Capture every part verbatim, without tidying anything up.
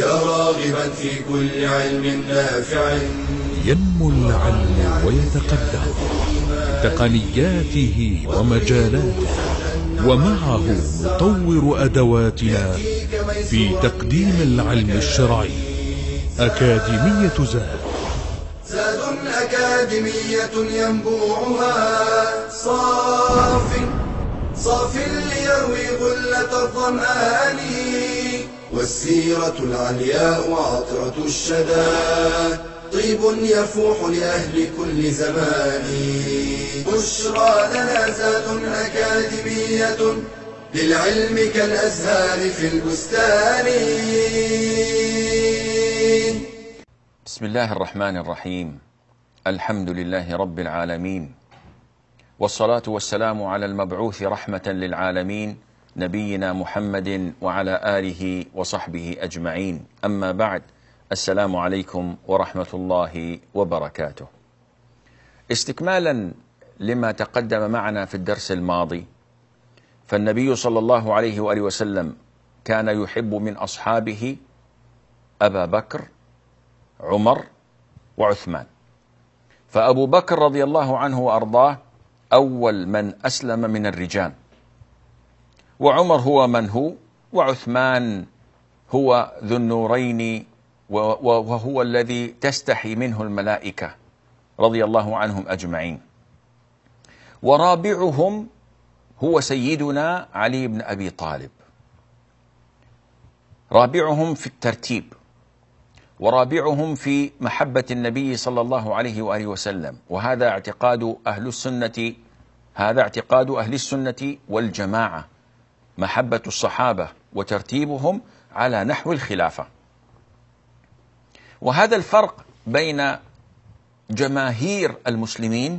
يا راغبا في كل علم نافع. ينمو العلم ويتقدم تقنياته ومجالاته، ومعه نطور أدواتنا في تقديم العلم الشرعي. أكاديمية زاد، زاد أكاديمية ينبوعها صاف صاف ليروي غلة الظمآن، والسيرة العلياء وعطرة الشدى طيب يفوح لأهل كل زمان. بشرى لنا زاد أكاديمية للعلم كالأزهار في البستان. بسم الله الرحمن الرحيم. الحمد لله رب العالمين، والصلاة والسلام على المبعوث رحمة للعالمين نبينا محمد وعلى آله وصحبه أجمعين. أما بعد، السلام عليكم ورحمة الله وبركاته. استكمالا لما تقدم معنا في الدرس الماضي، فالنبي صلى الله عليه وآله وسلم كان يحب من أصحابه أبا بكر، عمر، وعثمان. فأبو بكر رضي الله عنه وأرضاه أول من أسلم من الرجال، وعمر هو من هو، وعثمان هو ذو النورين وهو الذي تستحي منه الملائكة رضي الله عنهم أجمعين. ورابعهم هو سيدنا علي بن أبي طالب، رابعهم في الترتيب، ورابعهم في محبة النبي صلى الله عليه وآله وسلم. وهذا اعتقاد أهل السنة هذا اعتقاد أهل السنة والجماعة، محبة الصحابة وترتيبهم على نحو الخلافة. وهذا الفرق بين جماهير المسلمين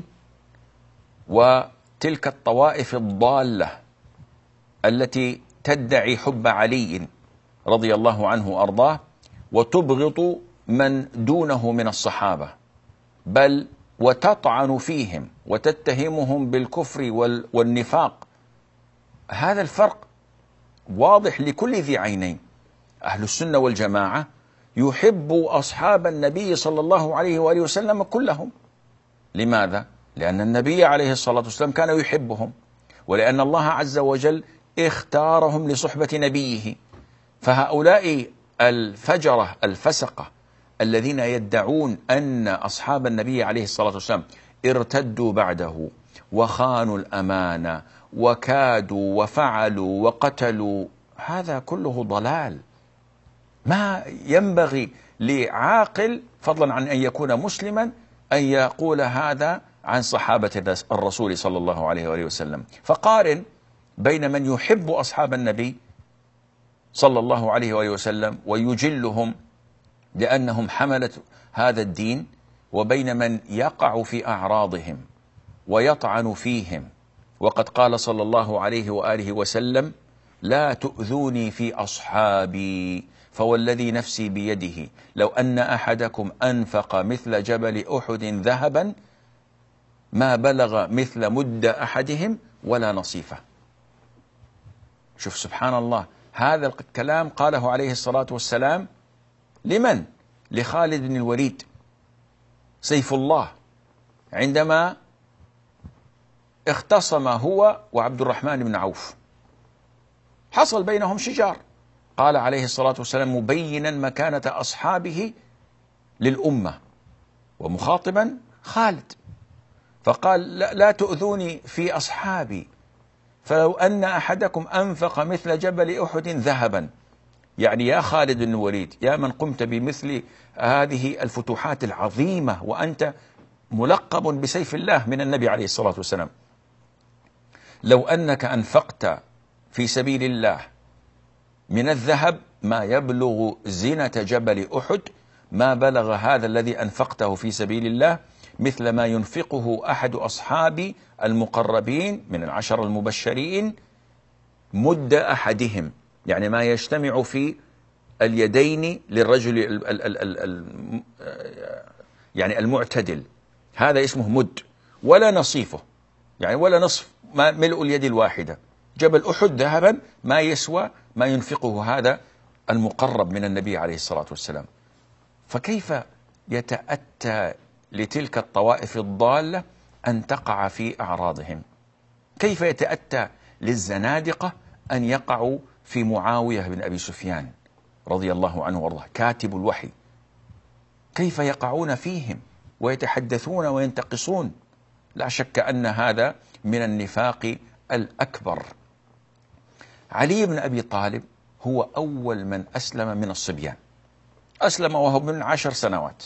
وتلك الطوائف الضالة التي تدعي حب علي رضي الله عنه وأرضاه وتبغض من دونه من الصحابة، بل وتطعن فيهم وتتهمهم بالكفر والنفاق. هذا الفرق واضح لكل ذي عينين. أهل السنة والجماعة يحب أصحاب النبي صلى الله عليه وآله وسلم كلهم. لماذا؟ لأن النبي عليه الصلاة والسلام كان يحبهم، ولأن الله عز وجل اختارهم لصحبة نبيه. فهؤلاء الفجرة الفسقة الذين يدعون أن أصحاب النبي عليه الصلاة والسلام ارتدوا بعده وخانوا الأمانة وكادوا وفعلوا وقتلوا، هذا كله ضلال. ما ينبغي لعاقل فضلا عن أن يكون مسلما أن يقول هذا عن صحابة الرسول صلى الله عليه وآله وسلم. فقارن بين من يحب أصحاب النبي صلى الله عليه وآله وسلم ويجلهم لأنهم حملة هذا الدين، وبين من يقع في أعراضهم ويطعن فيهم. وقد قال صلى الله عليه وآله وسلم: لا تؤذوني في أصحابي فوالذي نفسي بيده لو أن أحدكم أنفق مثل جبل أحد ذهبا ما بلغ مثل مد أحدهم ولا نصيفه. شوف سبحان الله، هذا الكلام قاله عليه الصلاة والسلام لمن؟ لخالد بن الوليد سيف الله، عندما اختصم هو وعبد الرحمن بن عوف، حصل بينهم شجار. قال عليه الصلاة والسلام مبينا مكانة أصحابه للأمة ومخاطبا خالد، فقال: لا, لا تؤذوني في أصحابي فلو أن أحدكم أنفق مثل جبل أحد ذهبا. يعني يا خالد بن الوليد، يا من قمت بمثل هذه الفتوحات العظيمة وأنت ملقب بسيف الله من النبي عليه الصلاة والسلام، لو أنك أنفقت في سبيل الله من الذهب ما يبلغ زينة جبل أحد، ما بلغ هذا الذي أنفقته في سبيل الله مثل ما ينفقه أحد أصحابي المقربين من العشر المبشرين مد أحدهم، يعني ما يجتمع في اليدين للرجل ال ال ال ال ال يعني المعتدل، هذا اسمه مد، ولا نصيفه، يعني ولا نصف ما ملء اليد الواحدة. جبل أحد ذهبا ما يسوى ما ينفقه هذا المقرب من النبي عليه الصلاة والسلام. فكيف يتأتى لتلك الطوائف الضالة أن تقع في أعراضهم؟ كيف يتأتى للزنادقة أن يقعوا في معاوية بن أبي سفيان رضي الله عنه وارضاه كاتب الوحي؟ كيف يقعون فيهم ويتحدثون وينتقصون؟ لا شك أن هذا من النفاق الأكبر. علي بن أبي طالب هو أول من أسلم من الصبيان، أسلم وهو من عشر سنوات،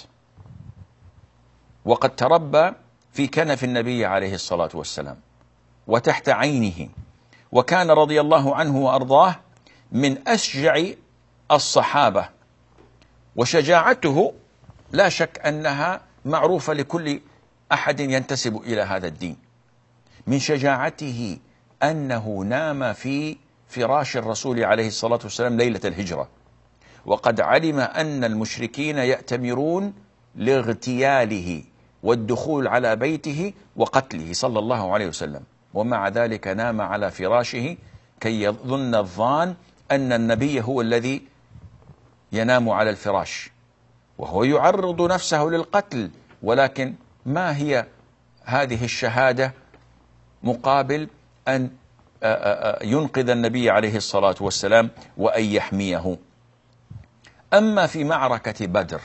وقد تربى في كنف النبي عليه الصلاة والسلام وتحت عينه، وكان رضي الله عنه وأرضاه من أشجع الصحابة، وشجاعته لا شك أنها معروفة لكل أحد ينتسب إلى هذا الدين. من شجاعته أنه نام في فراش الرسول عليه الصلاة والسلام ليلة الهجرة، وقد علم أن المشركين يأتمرون لاغتياله والدخول على بيته وقتله صلى الله عليه وسلم، ومع ذلك نام على فراشه كي يظن الظان أن النبي هو الذي ينام على الفراش وهو يعرض نفسه للقتل. ولكن ما هي هذه الشهادة مقابل أن ينقذ النبي عليه الصلاة والسلام وأن يحميه؟ أما في معركة بدر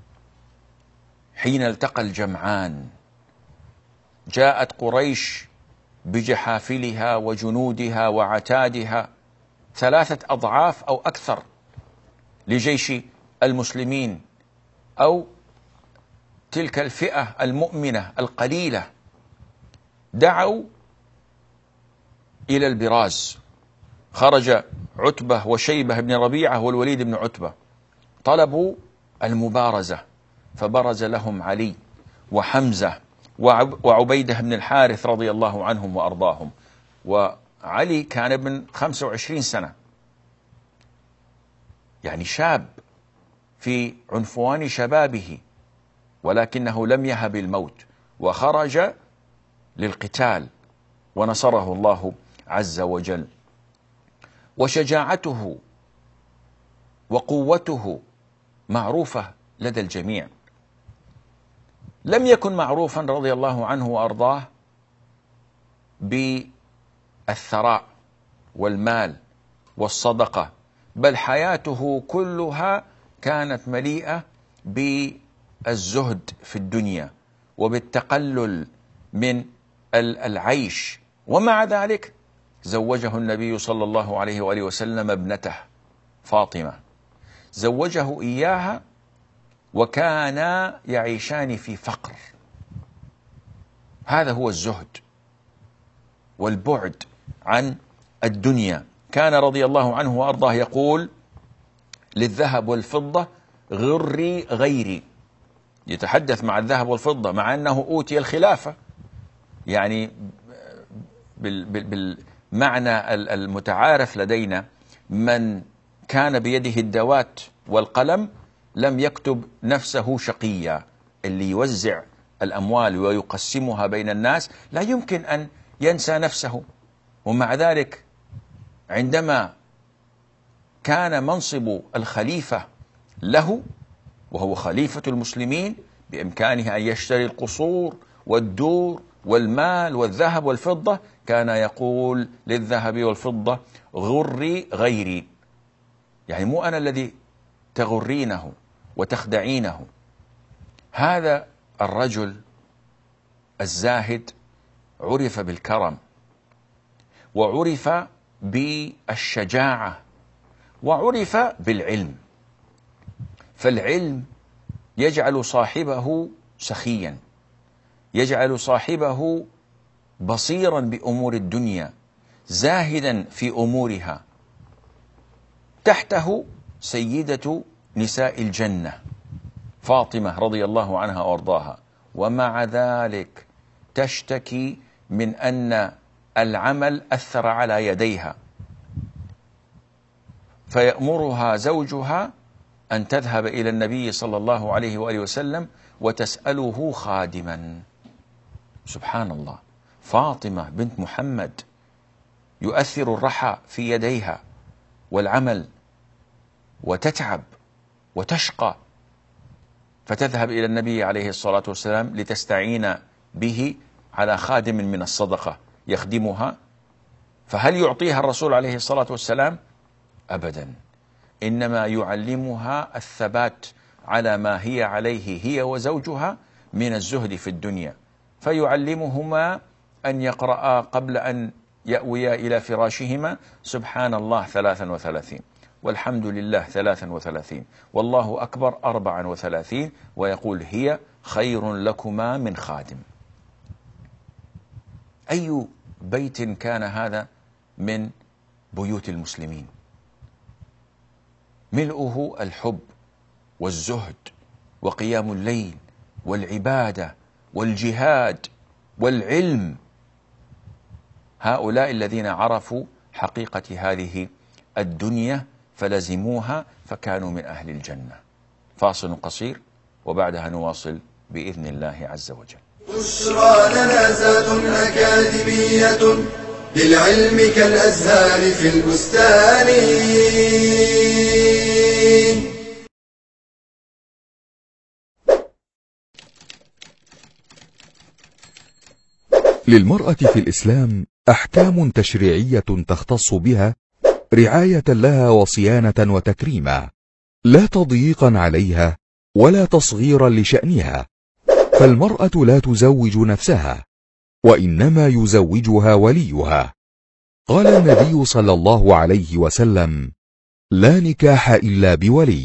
حين التقى الجمعان، جاءت قريش بجحافلها وجنودها وعتادها ثلاثة أضعاف أو أكثر لجيش المسلمين، أو تلك الفئة المؤمنة القليلة. دعوا إلى البراز، خرج عتبة وشيبة بن ربيعة والوليد بن عتبة، طلبوا المبارزة، فبرز لهم علي وحمزة وعبيدة بن الحارث رضي الله عنهم وأرضاهم. وعلي كان ابن خمسة وعشرين سنة، يعني شاب في عنفوان شبابه، ولكنه لم يهب الموت وخرج للقتال ونصره الله عز وجل. وشجاعته وقوته معروفة لدى الجميع. لم يكن معروفا رضي الله عنه وأرضاه بالثراء والمال والصدقة، بل حياته كلها كانت مليئة بالزهد في الدنيا وبالتقلل من العيش. ومع ذلك زوجه النبي صلى الله عليه وآله وسلم ابنته فاطمة، زوجه إياها وكانا يعيشان في فقر. هذا هو الزهد والبعد عن الدنيا. كان رضي الله عنه وأرضاه يقول: للذهب والفضة غري غيري. يتحدث مع الذهب والفضة مع أنه أوتي الخلافة، يعني بالمعنى المتعارف لدينا، من كان بيده الدوات والقلم لم يكتب نفسه شقيا. اللي يوزع الأموال ويقسمها بين الناس لا يمكن أن ينسى نفسه. ومع ذلك عندما كان منصب الخليفة له وهو خليفة المسلمين، بإمكانه أن يشتري القصور والدور والمال والذهب والفضة، كان يقول: للذهب والفضة غري غيري، يعني مو أنا الذي تغرينه وتخدعينه. هذا الرجل الزاهد عرف بالكرم، وعرف بالشجاعة، وعرف بالعلم. فالعلم يجعل صاحبه سخيا، يجعل صاحبه بصيرا بأمور الدنيا، زاهدا في أمورها. تحته سيدة نساء الجنة فاطمة رضي الله عنها وارضاها، ومع ذلك تشتكي من أن العمل أثر على يديها، فيأمرها زوجها أن تذهب إلى النبي صلى الله عليه وآله وسلم وتسأله خادما. سبحان الله، فاطمة بنت محمد يؤثر الرحى في يديها والعمل وتتعب وتشقى، فتذهب إلى النبي عليه الصلاة والسلام لتستعين به على خادم من الصدقة يخدمها، فهل يعطيها الرسول عليه الصلاة والسلام؟ أبدا، إنما يعلمها الثبات على ما هي عليه هي وزوجها من الزهد في الدنيا، فيعلمهما أن يقرأ قبل أن يأويا إلى فراشهما سبحان الله ثلاثا وثلاثين، والحمد لله ثلاثا وثلاثين، والله أكبر أربعا وثلاثين، ويقول هي خير لكما من خادم. أي بيت كان هذا من بيوت المسلمين؟ ملؤه الحب والزهد وقيام الليل والعبادة والجهاد والعلم. هؤلاء الذين عرفوا حقيقة هذه الدنيا فلزموها فكانوا من أهل الجنة. فاصل قصير وبعدها نواصل بإذن الله عز وجل. بشرى لنا زاد أكاديمية للعلم كالأزهار في البستان. للمرأة في الإسلام أحكام تشريعية تختص بها رعاية لها وصيانة وتكريما، لا تضييقا عليها ولا تصغيرا لشأنها، فالمرأة لا تزوج نفسها، وإنما يزوجها وليها. قال النبي صلى الله عليه وسلم: لا نكاح إلا بولي.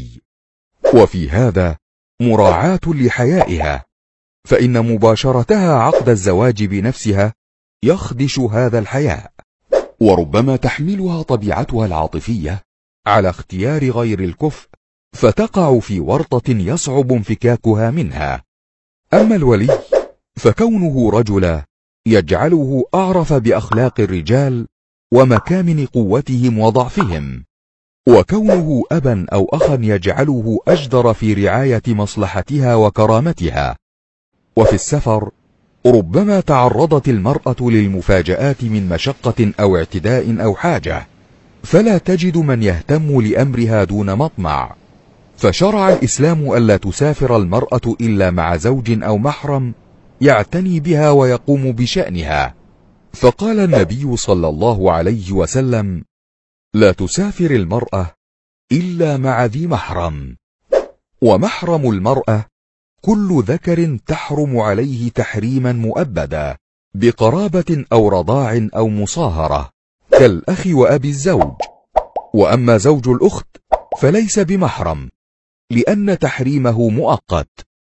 وفي هذا مراعاة لحيائها، فإن مباشرتها عقد الزواج بنفسها يخدش هذا الحياء، وربما تحملها طبيعتها العاطفية على اختيار غير الكفء، فتقع في ورطة يصعب انفكاكها منها. أما الولي فكونه رجلا يجعله أعرف بأخلاق الرجال ومكامن قوتهم وضعفهم، وكونه أبا أو أخا يجعله أجدر في رعاية مصلحتها وكرامتها. وفي السفر ربما تعرضت المرأة للمفاجآت من مشقة أو اعتداء أو حاجة، فلا تجد من يهتم لأمرها دون مطمع، فشرع الإسلام ألا تسافر المرأة إلا مع زوج أو محرم يعتني بها ويقوم بشأنها. فقال النبي صلى الله عليه وسلم: لا تسافر المرأة إلا مع ذي محرم. ومحرم المرأة كل ذكر تحرم عليه تحريما مؤبدا بقرابة أو رضاع أو مصاهرة، كالأخ وأبي الزوج. وأما زوج الأخت فليس بمحرم، لأن تحريمه مؤقت،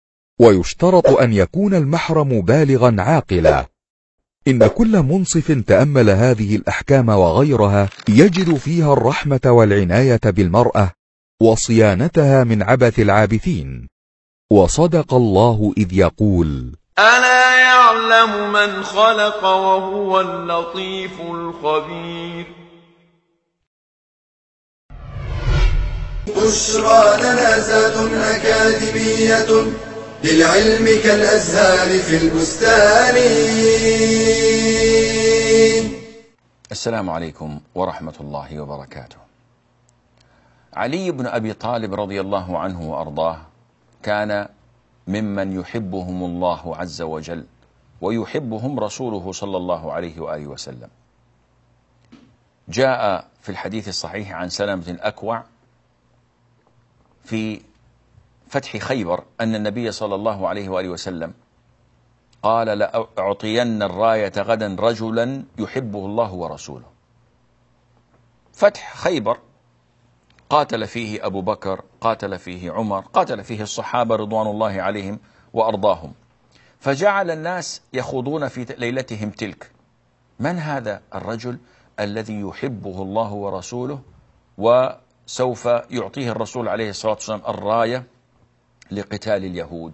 ويشترط أن يكون المحرم بالغا عاقلا. إن كل منصف تأمل هذه الأحكام وغيرها يجد فيها الرحمة والعناية بالمرأة وصيانتها من عبث العابثين. وصدق الله إذ يقول: ألا يعلم من خلق وهو اللطيف الخبير. بشرى لنا زاد أكاديمية للعلم كالأزهار في البستان. السلام عليكم ورحمة الله وبركاته. علي بن أبي طالب رضي الله عنه وأرضاه كان ممن يحبهم الله عز وجل ويحبهم رسوله صلى الله عليه وآله وسلم. جاء في الحديث الصحيح عن سلمة الأكوع في فتح خيبر أن النبي صلى الله عليه وآله وسلم قال: لأعطين الراية غدا رجلا يحبه الله ورسوله. فتح خيبر قاتل فيه أبو بكر، قاتل فيه عمر، قاتل فيه الصحابة رضوان الله عليهم وأرضاهم، فجعل الناس يخوضون في ليلتهم تلك: من هذا الرجل الذي يحبه الله ورسوله وسوف يعطيه الرسول عليه الصلاة والسلام الراية لقتال اليهود؟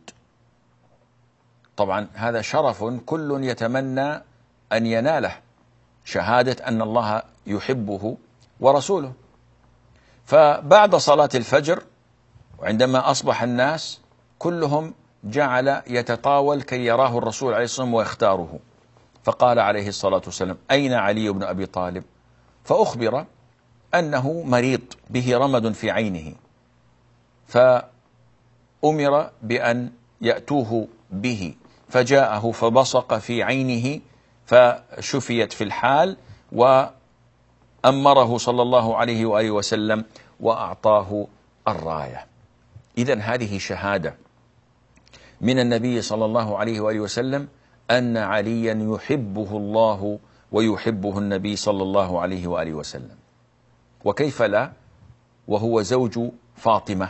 طبعا هذا شرف كل يتمنى أن يناله، شهادة أن الله يحبه ورسوله. فبعد صلاة الفجر وعندما أصبح الناس كلهم جعل يتطاول كي يراه الرسول عليه الصلاة والسلام ويختاره، فقال عليه الصلاة والسلام: أين علي بن أبي طالب؟ فأخبر أنه مريض به رمد في عينه، فأمر بأن يأتوه به، فجاءه فبصق في عينه فشفيت في الحال، وأمره صلى الله عليه وآله وسلم وأعطاه الراية. إذن هذه شهادة من النبي صلى الله عليه وآله وسلم أن عليا يحبه الله ويحبه النبي صلى الله عليه وآله وسلم. وكيف لا وهو زوج فاطمة،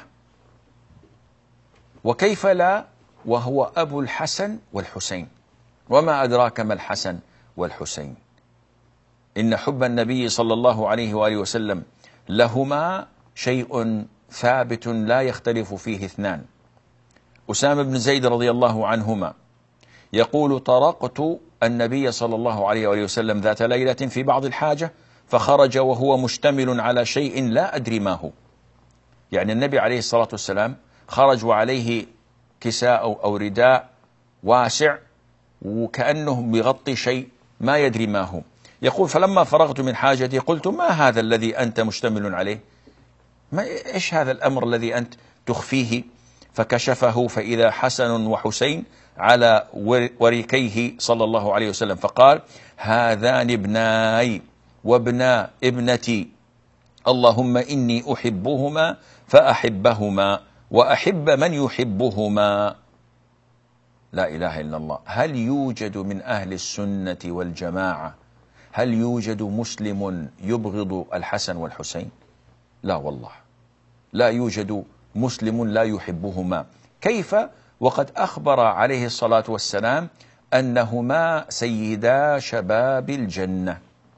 وكيف لا وهو أبو الحسن والحسين، وما أدراك ما الحسن والحسين. إن حب النبي صلى الله عليه وآله وسلم لهما شيء ثابت لا يختلف فيه اثنان. أسامة بن زيد رضي الله عنهما يقول: طرقت النبي صلى الله عليه وآله وسلم ذات ليلة في بعض الحاجة، فخرج وهو مشتمل على شيء لا أدري ما هو. يعني النبي عليه الصلاة والسلام خرج وعليه كساء أو, أو رداء واسع، وكأنه بيغطي شيء ما يدري ما هو. يقول: فلما فرغت من حاجتي قلت: ما هذا الذي أنت مشتمل عليه؟ ما إيش هذا الأمر الذي أنت تخفيه؟ فكشفه فإذا حسن وحسين على وريكيه صلى الله عليه وسلم، فقال: هذان ابناي وابنا ابنتي، اللهم إني أحبهما فأحبهما وأحب من يحبهما. لا إله إلا الله. هل يوجد من أهل السنة والجماعة، هل يوجد مسلم يبغض الحسن والحسين؟ لا والله، لا يوجد مسلم لا يحبهما. كيف وقد أخبر عليه الصلاة والسلام أنهما سيدا شباب الجنة؟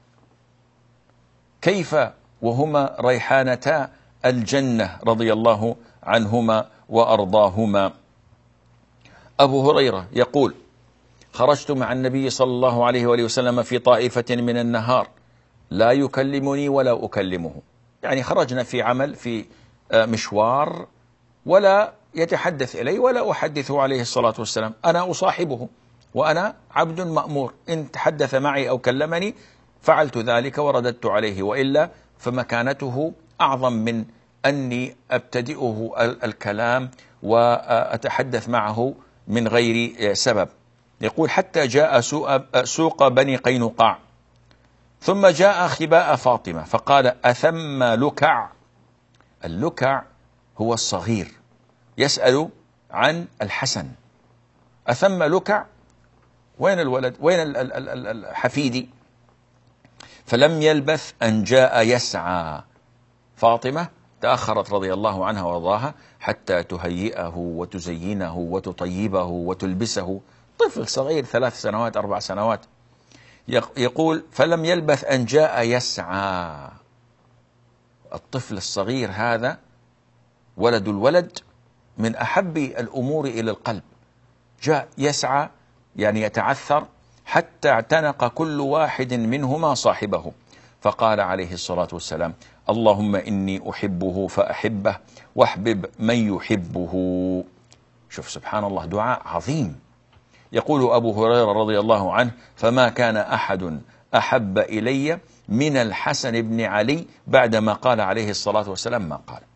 كيف وهما ريحانتا الجنة رضي الله عنهما وأرضاهما. أبو هريرة يقول: خرجت مع النبي صلى الله عليه وآله وسلم في طائفة من النهار لا يكلمني ولا أكلمه. يعني خرجنا في عمل، في مشوار، ولا يتحدث إلي ولا أحدثه عليه الصلاة والسلام، أنا أصاحبه وأنا عبد مأمور، إن تحدث معي أو كلمني فعلت ذلك ورددت عليه، وإلا فمكانته أعظم من أني أبتدئه الكلام وأتحدث معه من غير سبب. يقول: حتى جاء سوق بني قينقاع، ثم جاء خباء فاطمة فقال: أثم لكع. اللكع هو الصغير، يسأل عن الحسن. أثم لكع، وين الولد، وين الحفيدي؟ فلم يلبث أن جاء يسعى. فاطمة تأخرت رضي الله عنها وارضاها حتى تهيئه وتزينه وتطيبه وتلبسه، طفل صغير ثلاث سنوات أربع سنوات. يقول: فلم يلبث أن جاء يسعى. الطفل الصغير هذا، ولد الولد، من أحب الأمور إلى القلب. جاء يسعى يعني يتعثر حتى اعتنق كل واحد منهما صاحبه، فقال عليه الصلاة والسلام: اللهم إني أحبه فأحبه واحبب من يحبه. شوف سبحان الله، دعاء عظيم. يقول أبو هريرة رضي الله عنه: فما كان أحد أحب إلي من الحسن بن علي بعدما قال عليه الصلاة والسلام ما قال.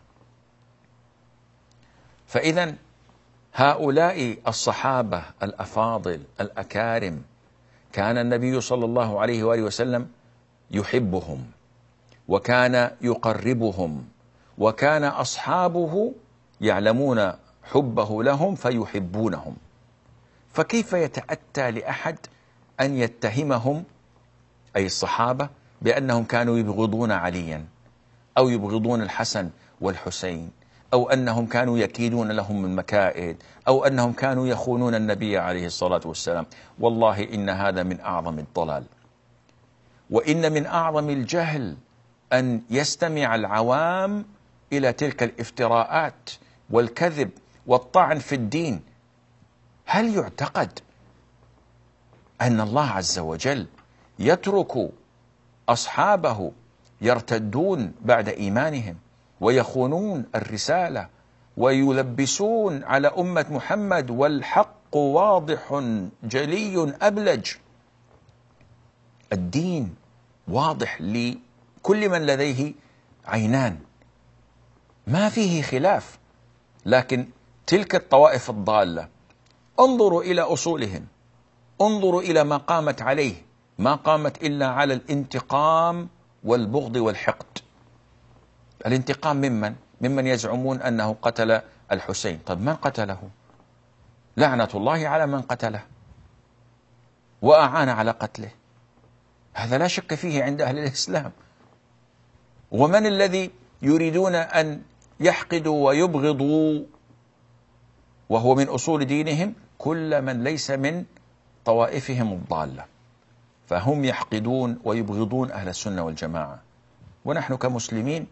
فإذا هؤلاء الصحابة الأفاضل الأكارم كان النبي صلى الله عليه وآله وسلم يحبهم، وكان يقربهم، وكان أصحابه يعلمون حبه لهم فيحبونهم. فكيف يتأتى لأحد أن يتهمهم، أي الصحابة، بأنهم كانوا يبغضون عليا أو يبغضون الحسن والحسين، أو أنهم كانوا يكيدون لهم المكائد، أو أنهم كانوا يخونون النبي عليه الصلاة والسلام؟ والله إن هذا من أعظم الضلال، وإن من أعظم الجهل أن يستمع العوام إلى تلك الافتراءات والكذب والطعن في الدين. هل يعتقد أن الله عز وجل يترك أصحابه يرتدون بعد إيمانهم ويخونون الرسالة ويلبسون على أمة محمد والحق واضح جلي أبلج؟ الدين واضح لكل من لديه عينان، ما فيه خلاف. لكن تلك الطوائف الضالة انظروا إلى أصولهم، انظروا إلى ما قامت عليه، ما قامت إلا على الانتقام والبغض والحقد. الانتقام ممن؟ ممن يزعمون أنه قتل الحسين. طب من قتله؟ لعنة الله على من قتله وأعان على قتله، هذا لا شك فيه عند أهل الإسلام. ومن الذي يريدون أن يحقدوا ويبغضوا وهو من أصول دينهم؟ كل من ليس من طوائفهم الضالة، فهم يحقدون ويبغضون أهل السنة والجماعة. ونحن كمسلمين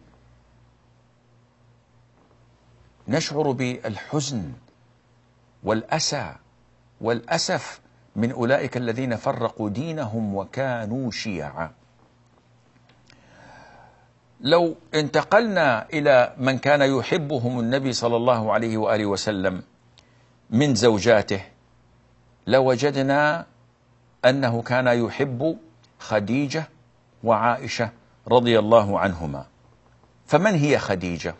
نشعر بالحزن والأسى والأسف من أولئك الذين فرقوا دينهم وكانوا شيعا. لو انتقلنا إلى من كان يحبهم النبي صلى الله عليه وآله وسلم من زوجاته لوجدنا أنه كان يحب خديجة وعائشة رضي الله عنهما. فمن هي خديجة؟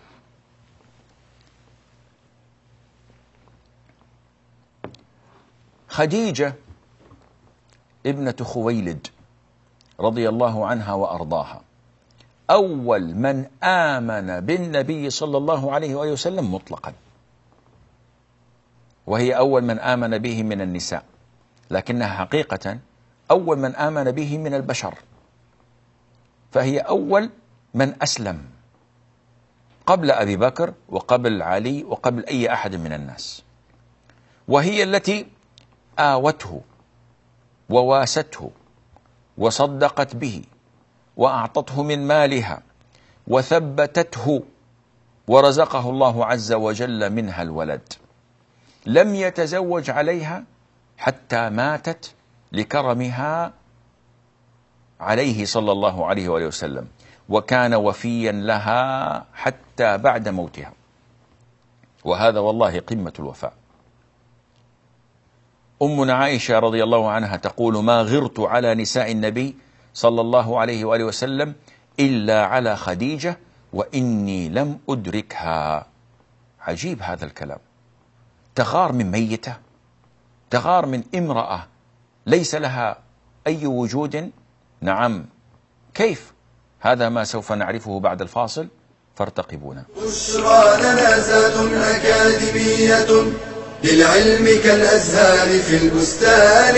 خديجة ابنة خويلد رضي الله عنها وأرضاها، أول من آمن بالنبي صلى الله عليه وآله وسلم مطلقا، وهي أول من آمن به من النساء، لكنها حقيقة أول من آمن به من البشر، فهي أول من أسلم قبل أبي بكر وقبل علي وقبل أي أحد من الناس، وهي التي آوته وواسته وصدقت به وأعطته من مالها وثبتته ورزقه الله عز وجل منها الولد. لم يتزوج عليها حتى ماتت لكرمها عليه صلى الله عليه وآله وسلم، وكان وفيا لها حتى بعد موتها، وهذا والله قمة الوفاء. أمنا عائشة رضي الله عنها تقول: ما غرت على نساء النبي صلى الله عليه وآله وسلم إلا على خديجة وإني لم أدركها. عجيب هذا الكلام، تغار من ميتة، تغار من امرأة ليس لها أي وجود. نعم، كيف؟ هذا ما سوف نعرفه بعد الفاصل، فارتقبونا. بشرى لنا زاد أكاديمية للعلم كالأزهار في البستان.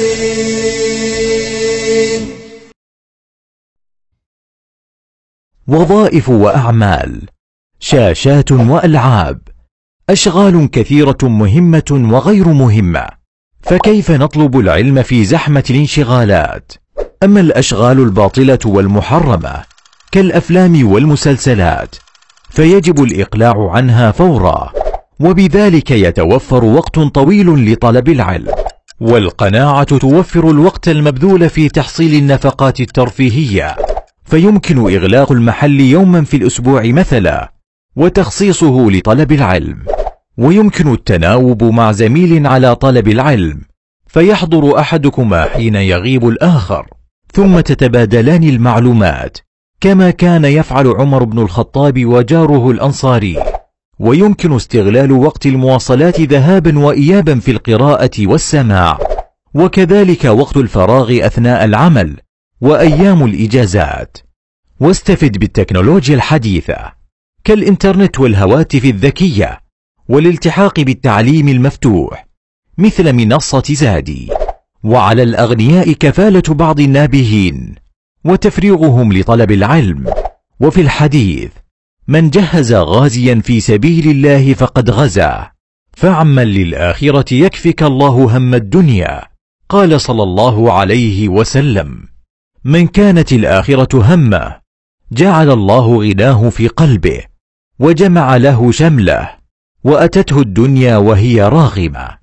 وظائف وأعمال، شاشات وألعاب، أشغال كثيرة مهمة وغير مهمة، فكيف نطلب العلم في زحمة الانشغالات؟ أما الأشغال الباطلة والمحرمة كالأفلام والمسلسلات فيجب الإقلاع عنها فورا، وبذلك يتوفر وقت طويل لطلب العلم، والقناعة توفر الوقت المبذول في تحصيل النفقات الترفيهية، فيمكن إغلاق المحل يوما في الأسبوع مثلا وتخصيصه لطلب العلم، ويمكن التناوب مع زميل على طلب العلم فيحضر أحدكما حين يغيب الآخر، ثم تتبادلان المعلومات كما كان يفعل عمر بن الخطاب وجاره الأنصاري. ويمكن استغلال وقت المواصلات ذهابا وإيابا في القراءة والسماع، وكذلك وقت الفراغ أثناء العمل وأيام الإجازات. واستفد بالتكنولوجيا الحديثة كالإنترنت والهواتف الذكية والالتحاق بالتعليم المفتوح مثل منصة زادي. وعلى الأغنياء كفالة بعض النابهين وتفريغهم لطلب العلم. وفي الحديث: من جهز غازيا في سبيل الله فقد غزا، فعمل للآخرة يكفك الله هم الدنيا. قال صلى الله عليه وسلم: من كانت الآخرة همه جعل الله غناه في قلبه وجمع له شمله وأتته الدنيا وهي راغمة.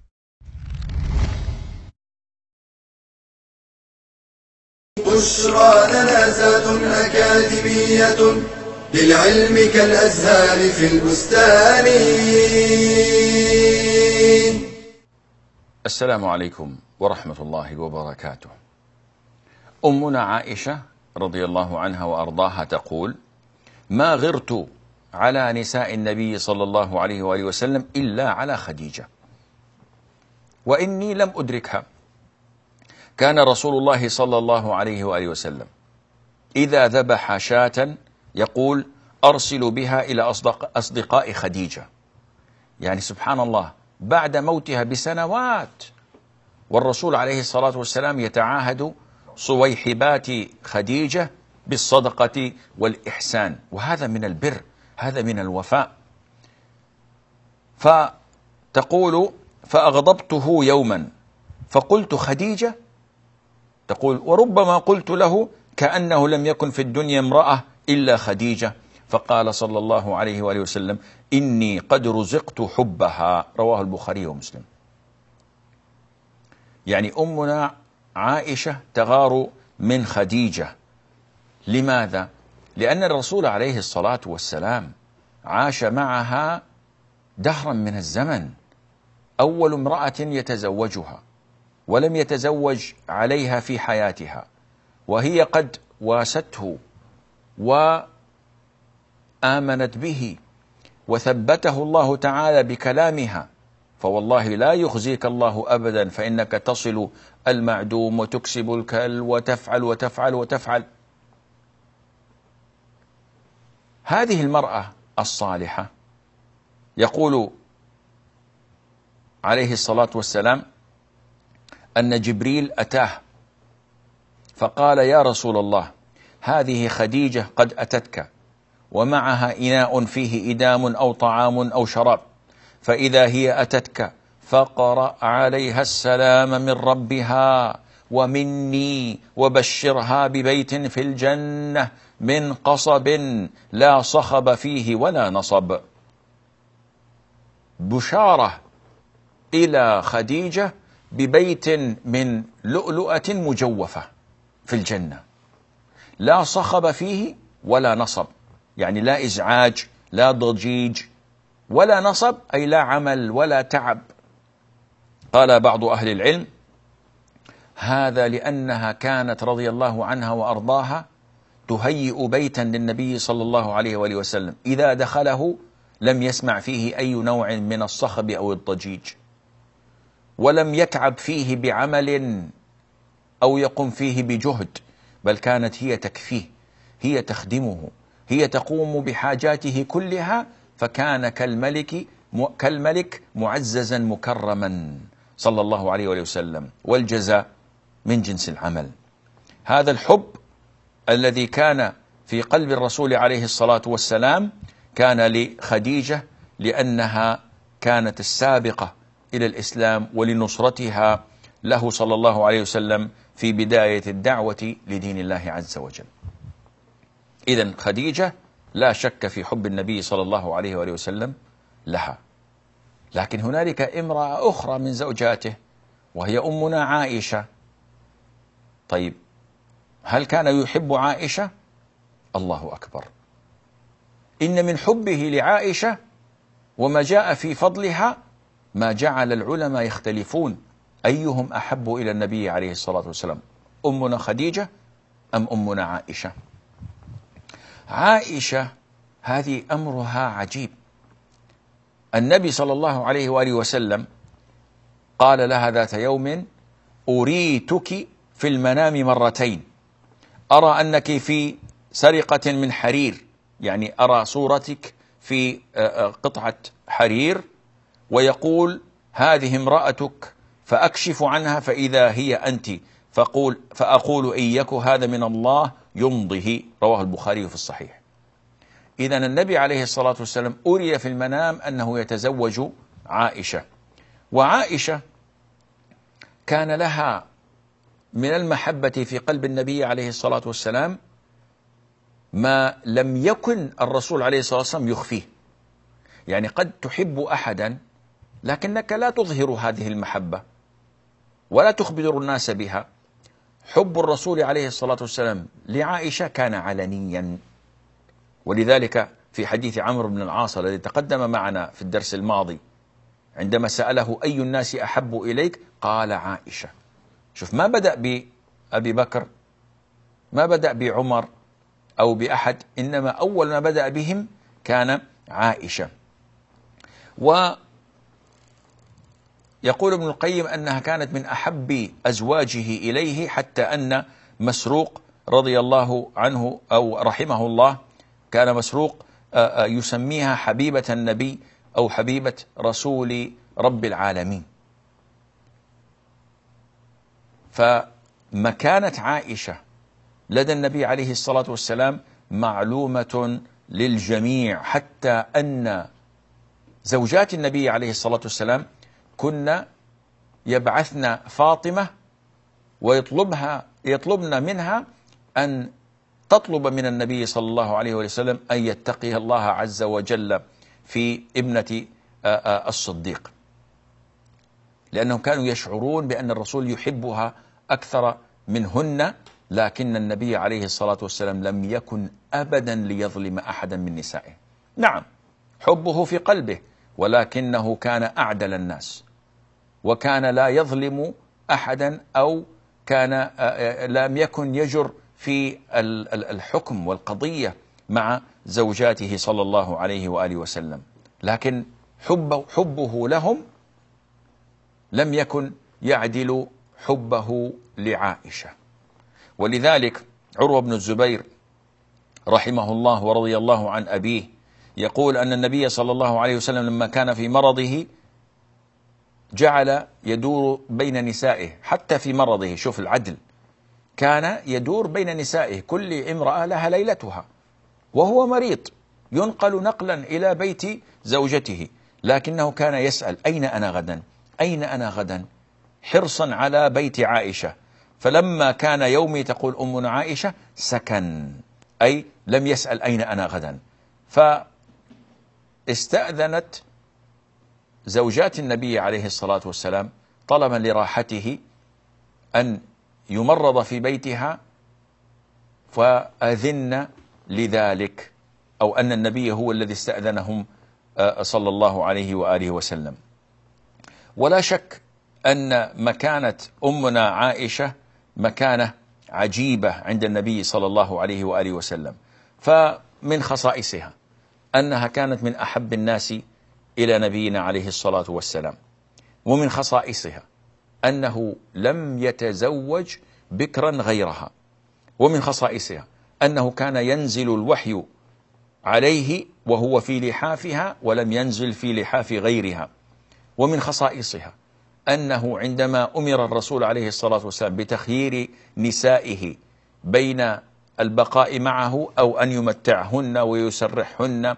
بشرى لنا زاد أكاديمية للعلم كالأزهار في البستان. السلام عليكم ورحمة الله وبركاته. أمنا عائشة رضي الله عنها وأرضاها تقول: ما غرت على نساء النبي صلى الله عليه وآله وسلم إلا على خديجة، وإني لم أدركها. كان رسول الله صلى الله عليه وآله وسلم إذا ذبح شاة يقول أرسل بها إلى أصدقاء خديجة. يعني سبحان الله، بعد موتها بسنوات والرسول عليه الصلاة والسلام يتعاهد صويحبات خديجة بالصدقة والإحسان، وهذا من البر، هذا من الوفاء. فتقول فأغضبته يوما فقلت خديجة، تقول وربما قلت له كأنه لم يكن في الدنيا امرأة إلا خديجة، فقال صلى الله عليه وآله وسلم إني قد رزقت حبها، رواه البخاري ومسلم. يعني أمنا عائشة تغار من خديجة. لماذا؟ لأن الرسول عليه الصلاة والسلام عاش معها دهرا من الزمن، أول امرأة يتزوجها، ولم يتزوج عليها في حياتها، وهي قد واسته وآمنت به وثبته الله تعالى بكلامها. فوالله لا يخزيك الله أبدا، فإنك تصل المعدوم وتكسب الكل وتفعل وتفعل وتفعل. هذه المرأة الصالحة يقول عليه الصلاة والسلام أن جبريل أتاه فقال يا رسول الله هذه خديجة قد أتتك ومعها إناء فيه إدام أو طعام أو شراب، فإذا هي أتتك فقرأ عليها السلام من ربها ومني وبشرها ببيت في الجنة من قصب لا صخب فيه ولا نصب. بشارة إلى خديجة ببيت من لؤلؤة مجوفة في الجنة، لا صخب فيه ولا نصب، يعني لا إزعاج لا ضجيج ولا نصب، أي لا عمل ولا تعب. قال بعض أهل العلم هذا لأنها كانت رضي الله عنها وأرضاها تهيئ بيتا للنبي صلى الله عليه وآله وسلم إذا دخله لم يسمع فيه أي نوع من الصخب أو الضجيج، ولم يتعب فيه بعمل أو يقم فيه بجهد، بل كانت هي تكفيه، هي تخدمه، هي تقوم بحاجاته كلها، فكان كالملك كالملك معززا مكرما صلى الله عليه وآله وسلم، والجزاء من جنس العمل. هذا الحب الذي كان في قلب الرسول عليه الصلاة والسلام كان لخديجة لأنها كانت السابقة إلى الإسلام ولنصرتها له صلى الله عليه وسلم في بداية الدعوة لدين الله عز وجل. إذن خديجة لا شك في حب النبي صلى الله عليه وآله وسلم لها، لكن هنالك امرأة أخرى من زوجاته وهي أمنا عائشة. طيب هل كان يحب عائشة؟ الله أكبر، إن من حبه لعائشة وما جاء في فضلها ما جعل العلماء يختلفون أيهم أحب إلى النبي عليه الصلاة والسلام، أمنا خديجة أم أمنا عائشة؟ عائشة هذه أمرها عجيب. النبي صلى الله عليه وآله وسلم قال لها ذات يوم أريتك في المنام مرتين، أرى أنك في سرقة من حرير، يعني أرى صورتك في قطعة حرير، ويقول هذه امرأتك، فأكشف عنها فإذا هي أنت، فأقول, فأقول إن يك هذا من الله يمضه، رواه البخاري في الصحيح. إذن النبي عليه الصلاة والسلام أري في المنام أنه يتزوج عائشة، وعائشة كان لها من المحبة في قلب النبي عليه الصلاة والسلام ما لم يكن الرسول عليه الصلاة والسلام يخفيه. يعني قد تحب أحدا لكنك لا تظهر هذه المحبة ولا تخبر الناس بها. حب الرسول عليه الصلاة والسلام لعائشة كان علنيا، ولذلك في حديث عمرو بن العاص الذي تقدم معنا في الدرس الماضي عندما سأله أي الناس أحب إليك قال عائشة. شوف، ما بدأ بأبي بكر، ما بدأ بعمر أو بأحد، إنما أول ما بدأ بهم كان عائشة. ويقول ابن القيم أنها كانت من أحب أزواجه إليه، حتى أن مسروق رضي الله عنه أو رحمه الله كان مسروق يسميها حبيبة النبي أو حبيبة رسول رب العالمين. فمكانة عائشة لدى النبي عليه الصلاة والسلام معلومة للجميع، حتى أن زوجات النبي عليه الصلاة والسلام كنا يبعثن فاطمة ويطلبها يطلبن منها أن تطلب من النبي صلى الله عليه وسلم أن يتقي الله عز وجل في ابنة الصديق، لأنهم كانوا يشعرون بأن الرسول يحبها أكثر منهن، لكن النبي عليه الصلاة والسلام لم يكن أبدا ليظلم أحدا من نسائه. نعم حبه في قلبه، ولكنه كان أعدل الناس، وكان لا يظلم أحدا، أو كان لم يكن يجر في الحكم والقضية مع زوجاته صلى الله عليه وآله وسلم، لكن حبه, حبه لهم لم يكن يعدل حبه لعائشة. ولذلك عروة بن الزبير رحمه الله ورضي الله عن أبيه يقول أن النبي صلى الله عليه وسلم لما كان في مرضه جعل يدور بين نسائه، حتى في مرضه، شوف العدل، كان يدور بين نسائه، كل امرأة لها ليلتها، وهو مريض ينقل نقلا إلى بيت زوجته، لكنه كان يسأل أين أنا غدا، أين أنا غدا، حرصا على بيت عائشة. فلما كان يومي تقول أمنا عائشة سكن، أي لم يسأل أين أنا غدا. فاستأذنت زوجات النبي عليه الصلاة والسلام طلبا لراحته أن يمرض في بيتها، فأذن لذلك، أو أن النبي هو الذي استأذنهم صلى الله عليه وآله وسلم. ولا شك أن مكانة أمنا عائشة مكانة عجيبة عند النبي صلى الله عليه وآله وسلم. فمن خصائصها أنها كانت من أحب الناس إلى نبينا عليه الصلاة والسلام، ومن خصائصها أنه لم يتزوج بكرا غيرها، ومن خصائصها أنه كان ينزل الوحي عليه وهو في لحافها ولم ينزل في لحاف غيرها، ومن خصائصها أنه عندما أمر الرسول عليه الصلاة والسلام بتخيير نسائه بين البقاء معه أو أن يمتعهن ويسرحهن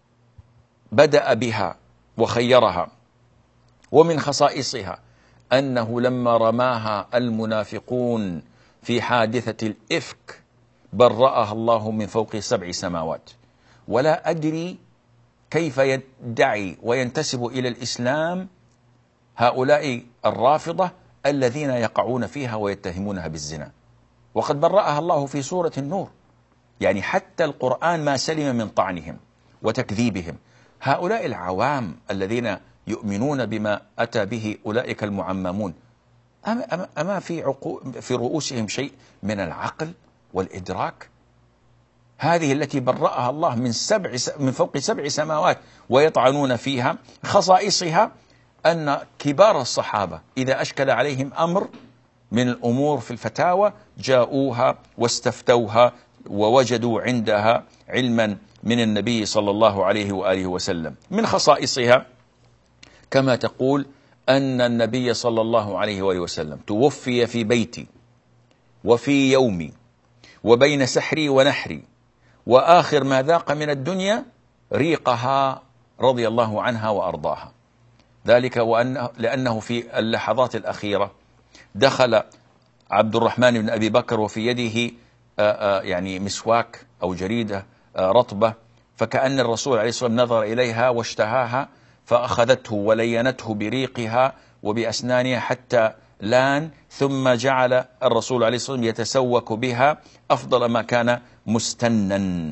بدأ بها وخيرها. ومن خصائصها أنه لما رماها المنافقون في حادثة الإفك برأها الله من فوق سبع سماوات. ولا أدري كيف يدعي وينتسب إلى الإسلام هؤلاء الرافضة الذين يقعون فيها ويتهمونها بالزنا، وقد برأها الله في سورة النور. يعني حتى القرآن ما سلم من طعنهم وتكذيبهم. هؤلاء العوام الذين يؤمنون بما أتى به أولئك المعممون، أما, أما في, عقو في رؤوسهم شيء من العقل والإدراك؟ هذه التي برأها الله من, سبع من فوق سبع سماوات ويطعنون فيها. خصائصها أن كبار الصحابة إذا أشكل عليهم أمر من الأمور في الفتاوى جاءوها واستفتوها ووجدوا عندها علما من النبي صلى الله عليه وآله وسلم. من خصائصها كما تقول أن النبي صلى الله عليه وآله وسلم توفي في بيتي وفي يومي وبين سحري ونحري، وآخر ما ذاق من الدنيا ريقها رضي الله عنها وأرضاها. ذلك وأنه لأنه في اللحظات الأخيرة دخل عبد الرحمن بن أبي بكر وفي يده يعني مسواك أو جريدة رطبة، فكأن الرسول عليه الصلاة والسلام نظر إليها واشتهاها فأخذته ولينته بريقها وبأسنانها حتى لان، ثم جعل الرسول عليه الصلاة والسلام يتسوك بها أفضل ما كان مستنا.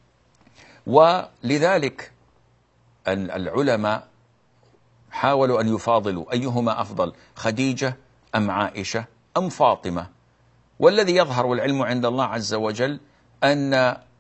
ولذلك العلماء حاولوا أن يفاضلوا أيهما أفضل، خديجة أم عائشة أم فاطمة؟ والذي يظهر والعلم عند الله عز وجل أن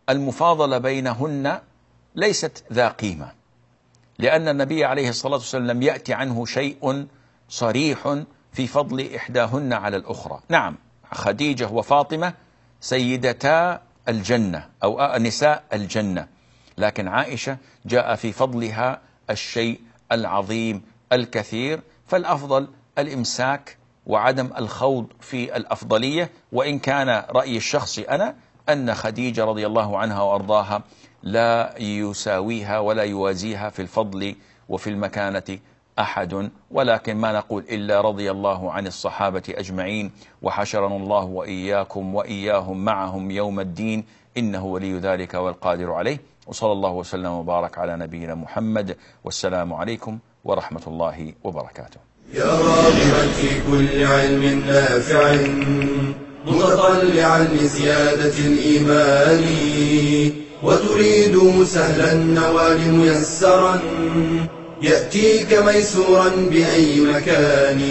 المفاضلة بينهن ليست ذا قيمة، لأن النبي عليه الصلاة والسلام لم يأتي عنه شيء صريح في فضل إحداهن على الأخرى. نعم، خديجة وفاطمة سيدتا الجنة أو نساء الجنة، لكن عائشة جاء في فضلها الشيء العظيم الكثير، فالأفضل الإمساك وعدم الخوض في الأفضلية. وإن كان رأيي الشخصي أنا أن خديجة رضي الله عنها وأرضاها لا يساويها ولا يوازيها في الفضل وفي المكانة أحد، ولكن ما نقول إلا رضي الله عن الصحابة أجمعين، وحشرنا الله وإياكم وإياهم معهم يوم الدين، إنه ولي ذلك والقادر عليه. وصلى الله وسلم وبارك على نبينا محمد، والسلام عليكم ورحمة الله وبركاته. يا راغبا في كل علم نافع متطلعا لزيادة الإيمان، وتريد سهلا النوال ميسرا يأتيك ميسورا بأي مكان.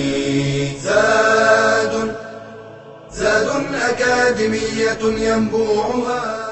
زاد زاد أكاديمية ينبوعها